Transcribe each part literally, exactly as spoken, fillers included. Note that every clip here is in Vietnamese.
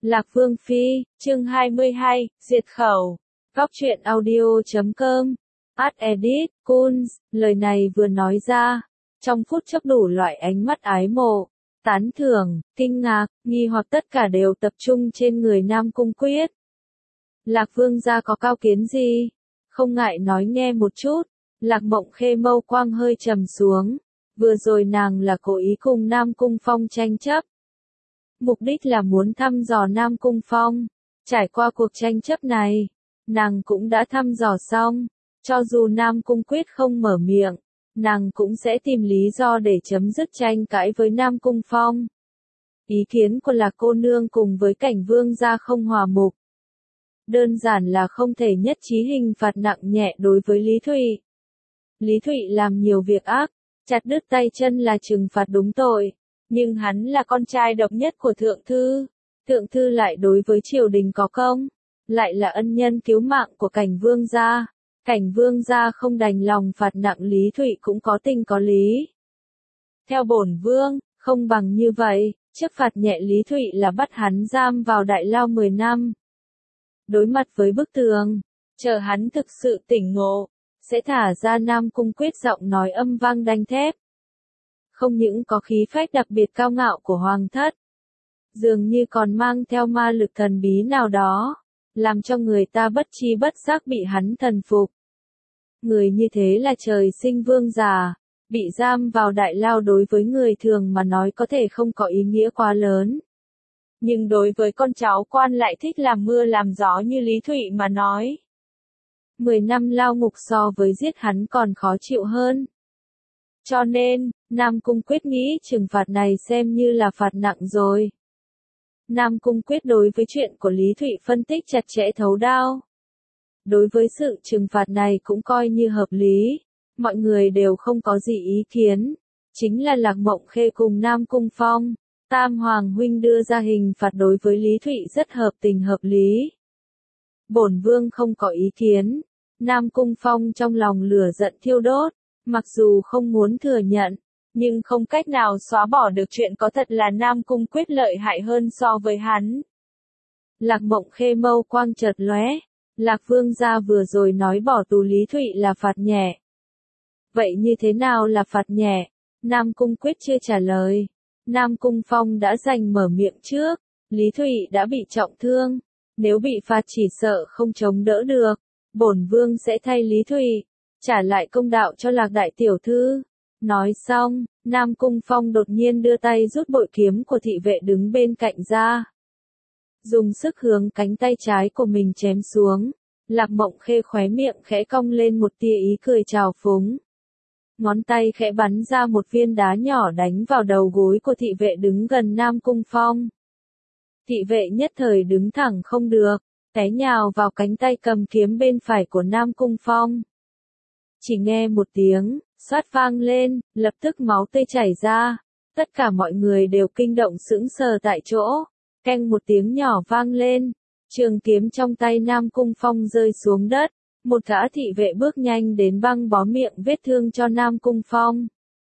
Lạc Vương Phi, chương hai mươi hai, diệt khẩu. Góc truyện audio chấm com. Ad edit, Kunz, lời này vừa nói ra, trong phút chốc đủ loại ánh mắt ái mộ, tán thưởng, kinh ngạc, nghi hoặc tất cả đều tập trung trên người Nam Cung Quyết. Lạc Vương gia có cao kiến gì? Không ngại nói nghe một chút. Lạc Mộng Khê mâu quang hơi trầm xuống. Vừa rồi nàng là cố ý cùng Nam Cung Phong tranh chấp. Mục đích là muốn thăm dò Nam Cung Phong. Trải qua cuộc tranh chấp này, nàng cũng đã thăm dò xong. Cho dù Nam Cung Quyết không mở miệng, nàng cũng sẽ tìm lý do để chấm dứt tranh cãi với Nam Cung Phong. Ý kiến của Lạc cô nương cùng với Cảnh Vương gia không hòa mục. Đơn giản là không thể nhất trí hình phạt nặng nhẹ đối với Lý Thụy. Lý Thụy làm nhiều việc ác, chặt đứt tay chân là trừng phạt đúng tội. Nhưng hắn là con trai độc nhất của Thượng Thư. Thượng Thư lại đối với triều đình có công. Lại là ân nhân cứu mạng của Cảnh Vương gia. Cảnh Vương gia không đành lòng phạt nặng Lý Thụy cũng có tình có lý. Theo bổn vương, không bằng như vậy, trước phạt nhẹ Lý Thụy là bắt hắn giam vào đại lao mười năm. Đối mặt với bức tường, chờ hắn thực sự tỉnh ngộ, sẽ thả ra Nam Cung Quyết giọng nói âm vang đanh thép. Không những có khí phách đặc biệt cao ngạo của hoàng thất, dường như còn mang theo ma lực thần bí nào đó, làm cho người ta bất chi bất giác bị hắn thần phục. Người như thế là trời sinh vương giả, bị giam vào đại lao đối với người thường mà nói có thể không có ý nghĩa quá lớn. Nhưng đối với con cháu quan lại thích làm mưa làm gió như Lý Thụy mà nói. Mười năm lao ngục so với giết hắn còn khó chịu hơn. Cho nên, Nam Cung Quyết nghĩ trừng phạt này xem như là phạt nặng rồi. Nam Cung Quyết đối với chuyện của Lý Thụy phân tích chặt chẽ thấu đao. Đối với sự trừng phạt này cũng coi như hợp lý. Mọi người đều không có gì ý kiến. Chính là Lạc Mộng Khê cùng Nam Cung Phong. Tam Hoàng huynh đưa ra hình phạt đối với Lý Thụy rất hợp tình hợp lý. Bổn vương không có ý kiến. Nam Cung Phong trong lòng lửa giận thiêu đốt. Mặc dù không muốn thừa nhận, nhưng không cách nào xóa bỏ được chuyện có thật là Nam Cung Quyết lợi hại hơn so với hắn. Lạc Mộng Khê mâu quang chợt lóe, Lạc Vương gia vừa rồi nói bỏ tù Lý Thụy là phạt nhẹ. Vậy như thế nào là phạt nhẹ? Nam Cung Quyết chưa trả lời. Nam Cung Phong đã giành mở miệng trước, Lý Thụy đã bị trọng thương, nếu bị phạt chỉ sợ không chống đỡ được, bổn vương sẽ thay Lý Thụy trả lại công đạo cho Lạc đại tiểu thư. Nói xong, Nam Cung Phong đột nhiên đưa tay rút bội kiếm của thị vệ đứng bên cạnh ra. Dùng sức hướng cánh tay trái của mình chém xuống. Lạc Mộng Khê khóe miệng khẽ cong lên một tia ý cười trào phúng. Ngón tay khẽ bắn ra một viên đá nhỏ đánh vào đầu gối của thị vệ đứng gần Nam Cung Phong. Thị vệ nhất thời đứng thẳng không được, té nhào vào cánh tay cầm kiếm bên phải của Nam Cung Phong. Chỉ nghe một tiếng, xoát vang lên, lập tức máu tươi chảy ra. Tất cả mọi người đều kinh động sững sờ tại chỗ. Keng một tiếng nhỏ vang lên. Trường kiếm trong tay Nam Cung Phong rơi xuống đất. Một gã thị vệ bước nhanh đến băng bó miệng vết thương cho Nam Cung Phong.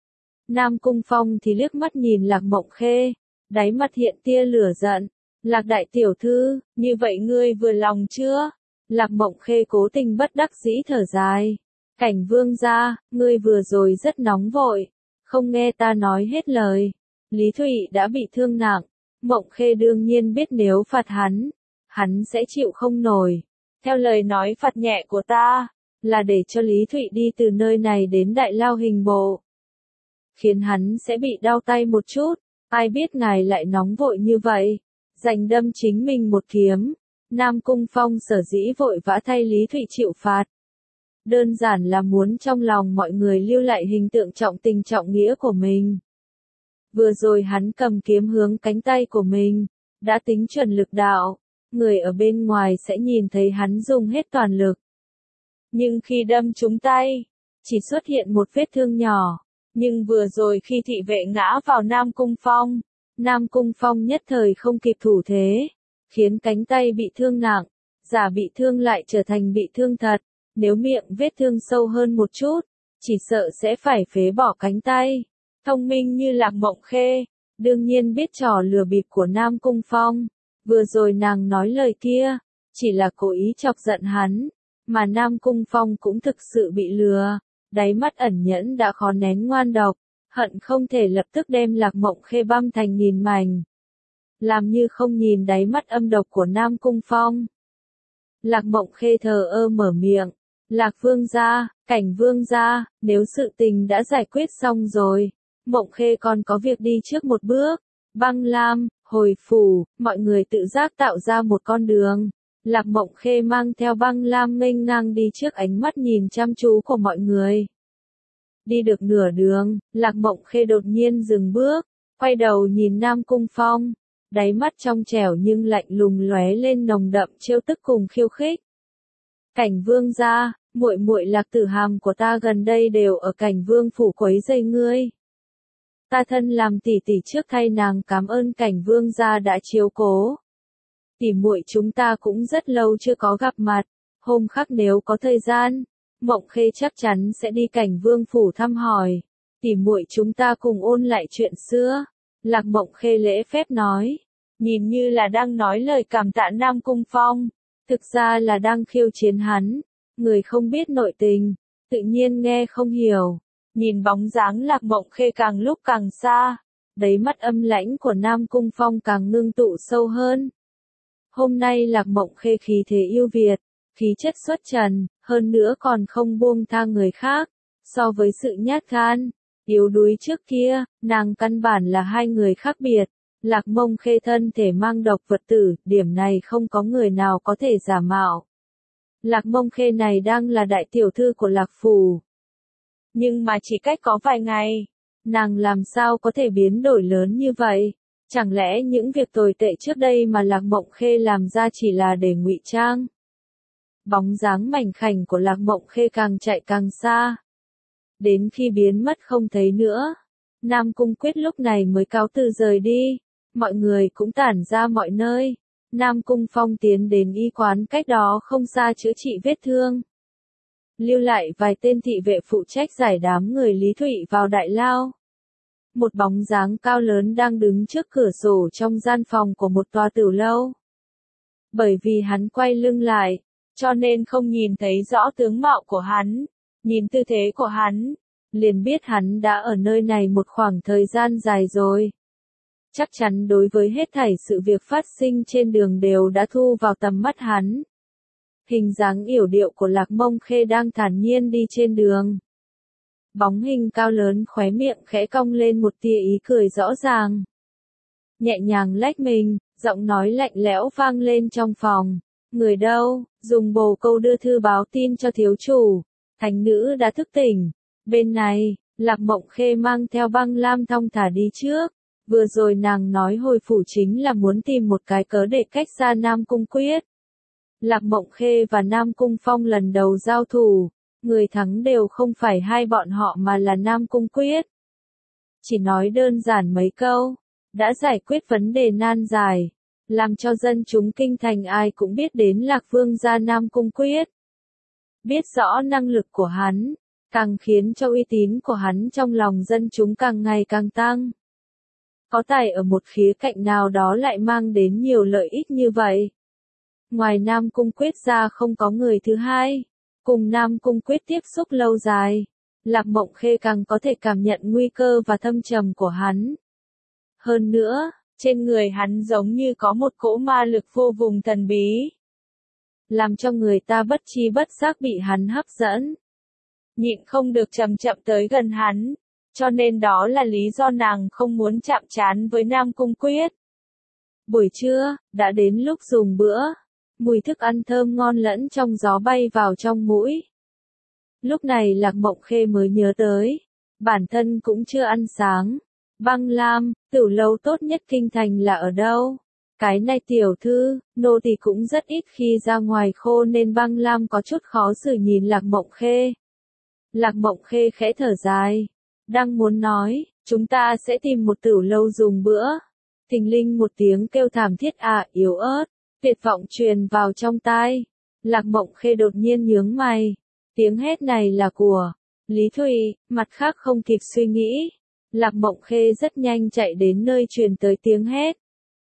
Nam Cung Phong thì liếc mắt nhìn Lạc Mộng Khê. Đáy mắt hiện tia lửa giận. Lạc đại tiểu thư, như vậy ngươi vừa lòng chưa? Lạc Mộng Khê cố tình bất đắc dĩ thở dài. Cảnh Vương gia, ngươi vừa rồi rất nóng vội, không nghe ta nói hết lời. Lý Thụy đã bị thương nặng, Mộng Khê đương nhiên biết nếu phạt hắn, hắn sẽ chịu không nổi. Theo lời nói phạt nhẹ của ta, là để cho Lý Thụy đi từ nơi này đến đại lao hình bộ. Khiến hắn sẽ bị đau tay một chút, ai biết ngài lại nóng vội như vậy, giành đâm chính mình một kiếm. Nam Cung Phong sở dĩ vội vã thay Lý Thụy chịu phạt. Đơn giản là muốn trong lòng mọi người lưu lại hình tượng trọng tình trọng nghĩa của mình. Vừa rồi hắn cầm kiếm hướng cánh tay của mình, đã tính chuẩn lực đạo, người ở bên ngoài sẽ nhìn thấy hắn dùng hết toàn lực. Nhưng khi đâm trúng tay, chỉ xuất hiện một vết thương nhỏ, nhưng vừa rồi khi thị vệ ngã vào Nam Cung Phong, Nam Cung Phong nhất thời không kịp thủ thế, khiến cánh tay bị thương nặng, giả bị thương lại trở thành bị thương thật. Nếu miệng vết thương sâu hơn một chút, chỉ sợ sẽ phải phế bỏ cánh tay. Thông minh như Lạc Mộng Khê, đương nhiên biết trò lừa bịp của Nam Cung Phong. Vừa rồi nàng nói lời kia, chỉ là cố ý chọc giận hắn, mà Nam Cung Phong cũng thực sự bị lừa, đáy mắt ẩn nhẫn đã khó nén ngoan độc, hận không thể lập tức đem Lạc Mộng Khê băm thành nghìn mảnh. Làm như không nhìn đáy mắt âm độc của Nam Cung Phong. Lạc Mộng Khê thờ ơ mở miệng, Lạc Vương gia, Cảnh Vương gia, nếu sự tình đã giải quyết xong rồi, Mộng Khê còn có việc đi trước một bước. Băng Lam, hồi phủ, mọi người tự giác tạo ra một con đường. Lạc Mộng Khê mang theo Băng Lam nghênh ngang đi trước ánh mắt nhìn chăm chú của mọi người. Đi được nửa đường, Lạc Mộng Khê đột nhiên dừng bước, quay đầu nhìn Nam Cung Phong, đáy mắt trong trẻo nhưng lạnh lùng lóe lên nồng đậm trêu tức cùng khiêu khích. Cảnh Vương gia, muội muội Lạc Tử Hàm của ta gần đây đều ở Cảnh Vương phủ quấy rầy ngươi. Ta thân làm tỷ tỷ trước thay nàng cảm ơn Cảnh Vương gia đã chiếu cố. Tỷ muội chúng ta cũng rất lâu chưa có gặp mặt, hôm khác nếu có thời gian, Mộng Khê chắc chắn sẽ đi Cảnh Vương phủ thăm hỏi. Tỷ muội chúng ta cùng ôn lại chuyện xưa. Lạc Mộng Khê lễ phép nói, nhìn như là đang nói lời cảm tạ Nam Cung Phong, thực ra là đang khiêu chiến hắn. Người không biết nội tình, tự nhiên nghe không hiểu. Nhìn bóng dáng Lạc Mộng Khê càng lúc càng xa, đáy mắt âm lãnh của Nam Cung Phong càng ngưng tụ sâu hơn. Hôm nay Lạc Mộng Khê khí thế yêu Việt, khí chất xuất trần, hơn nữa còn không buông tha người khác. So với sự nhát gan, yếu đuối trước kia, nàng căn bản là hai người khác biệt. Lạc Mộng Khê thân thể mang độc vật tử, điểm này không có người nào có thể giả mạo. Lạc Mộng Khê này đang là đại tiểu thư của Lạc phủ. Nhưng mà chỉ cách có vài ngày, nàng làm sao có thể biến đổi lớn như vậy? Chẳng lẽ những việc tồi tệ trước đây mà Lạc Mộng Khê làm ra chỉ là để ngụy trang? Bóng dáng mảnh khảnh của Lạc Mộng Khê càng chạy càng xa. Đến khi biến mất không thấy nữa, Nam Cung Quyết lúc này mới cáo từ rời đi. Mọi người cũng tản ra mọi nơi. Nam Cung Phong tiến đến y quán cách đó không xa chữa trị vết thương. Lưu lại vài tên thị vệ phụ trách giải đám người Lý Thụy vào đại lao. Một bóng dáng cao lớn đang đứng trước cửa sổ trong gian phòng của một tòa tiểu lâu. Bởi vì hắn quay lưng lại, cho nên không nhìn thấy rõ tướng mạo của hắn. Nhìn tư thế của hắn, liền biết hắn đã ở nơi này một khoảng thời gian dài rồi. Chắc chắn đối với hết thảy sự việc phát sinh trên đường đều đã thu vào tầm mắt hắn. Hình dáng yểu điệu của Lạc Mộng Khê đang thản nhiên đi trên đường. Bóng hình cao lớn khóe miệng khẽ cong lên một tia ý cười rõ ràng. Nhẹ nhàng lách mình, giọng nói lạnh lẽo vang lên trong phòng. Người đâu, dùng bồ câu đưa thư báo tin cho thiếu chủ. Thánh nữ đã thức tỉnh. Bên này, Lạc Mộng Khê mang theo Băng Lam thong thả đi trước. Vừa rồi nàng nói hồi phủ chính là muốn tìm một cái cớ để cách xa Nam Cung Quyết. Lạc Mộng Khê và Nam Cung Phong lần đầu giao thủ, người thắng đều không phải hai bọn họ mà là Nam Cung Quyết. Chỉ nói đơn giản mấy câu, đã giải quyết vấn đề nan giải, làm cho dân chúng kinh thành ai cũng biết đến Lạc Vương gia Nam Cung Quyết. Biết rõ năng lực của hắn, càng khiến cho uy tín của hắn trong lòng dân chúng càng ngày càng tăng. Có tài ở một khía cạnh nào đó lại mang đến nhiều lợi ích như vậy. Ngoài Nam Cung Quyết ra không có người thứ hai. Cùng Nam Cung Quyết tiếp xúc lâu dài, Lạc Mộng Khê càng có thể cảm nhận nguy cơ và thâm trầm của hắn. Hơn nữa, trên người hắn giống như có một cỗ ma lực vô vùng thần bí. Làm cho người ta bất tri bất giác bị hắn hấp dẫn. Nhịn không được chậm chậm tới gần hắn. Cho nên đó là lý do nàng không muốn chạm trán với Nam Cung Quyết. Buổi trưa, đã đến lúc dùng bữa. Mùi thức ăn thơm ngon lẫn trong gió bay vào trong mũi. Lúc này Lạc Mộng Khê mới nhớ tới. Bản thân cũng chưa ăn sáng. Băng Lam, tiểu lâu tốt nhất kinh thành là ở đâu? Cái này tiểu thư, nô tỳ cũng rất ít khi ra ngoài khô nên Băng Lam có chút khó xử nhìn Lạc Mộng Khê. Lạc Mộng Khê khẽ thở dài. Đang muốn nói, chúng ta sẽ tìm một tiểu lâu dùng bữa. Thình linh một tiếng kêu thảm thiết à yếu ớt, tuyệt vọng truyền vào trong tai. Lạc Mộng Khê đột nhiên nhướng mày. Tiếng hét này là của Lý Thụy, mặt khác không kịp suy nghĩ. Lạc Mộng Khê rất nhanh chạy đến nơi truyền tới tiếng hét.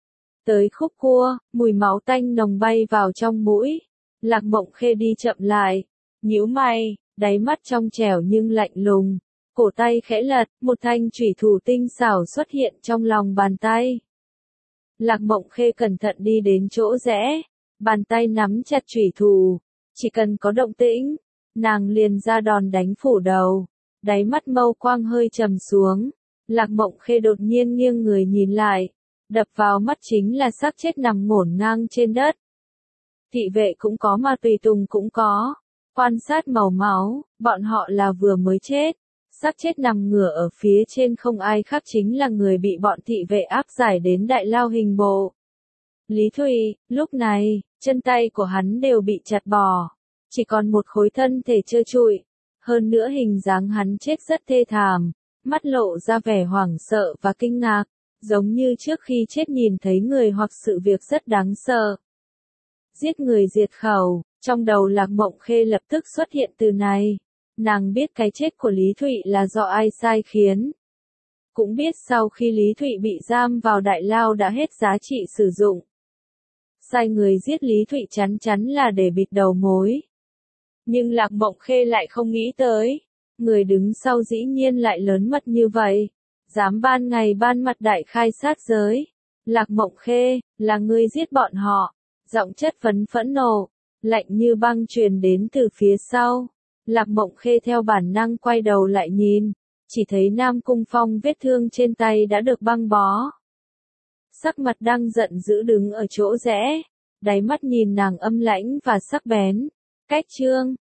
Tới khúc cua, mùi máu tanh nồng bay vào trong mũi. Lạc Mộng Khê đi chậm lại, nhíu mày, đáy mắt trong trẻo nhưng lạnh lùng. Cổ tay khẽ lật, một thanh chủy thủ tinh xảo xuất hiện trong lòng bàn tay. Lạc Mộng Khê cẩn thận đi đến chỗ rẽ, bàn tay nắm chặt chủy thủ, chỉ cần có động tĩnh, nàng liền ra đòn đánh phủ đầu. Đáy mắt mâu quang hơi trầm xuống, Lạc Mộng Khê đột nhiên nghiêng người nhìn lại, đập vào mắt chính là xác chết nằm ngổn ngang trên đất. Thị vệ cũng có mà tùy tùng cũng có, quan sát màu máu, bọn họ là vừa mới chết. Xác chết nằm ngửa ở phía trên không ai khác chính là người bị bọn thị vệ áp giải đến đại lao hình bộ. Lý Thụy, lúc này, chân tay của hắn đều bị chặt bỏ, chỉ còn một khối thân thể trơ trụi, hơn nữa hình dáng hắn chết rất thê thảm, mắt lộ ra vẻ hoảng sợ và kinh ngạc, giống như trước khi chết nhìn thấy người hoặc sự việc rất đáng sợ. Giết người diệt khẩu, trong đầu Lạc Mộng Khê lập tức xuất hiện từ này. Nàng biết cái chết của Lý Thụy là do ai sai khiến. Cũng biết sau khi Lý Thụy bị giam vào đại lao đã hết giá trị sử dụng. Sai người giết Lý Thụy chắn chắn là để bịt đầu mối. Nhưng Lạc Mộng Khê lại không nghĩ tới. Người đứng sau dĩ nhiên lại lớn mật như vậy. Dám ban ngày ban mặt đại khai sát giới. Lạc Mộng Khê, là ngươi giết bọn họ. Giọng chất phấn phẫn nộ, lạnh như băng truyền đến từ phía sau. Lạc Mộng Khê theo bản năng quay đầu lại nhìn, chỉ thấy Nam Cung Phong vết thương trên tay đã được băng bó. Sắc mặt đang giận dữ đứng ở chỗ rẽ, đáy mắt nhìn nàng âm lãnh và sắc bén. Cách chương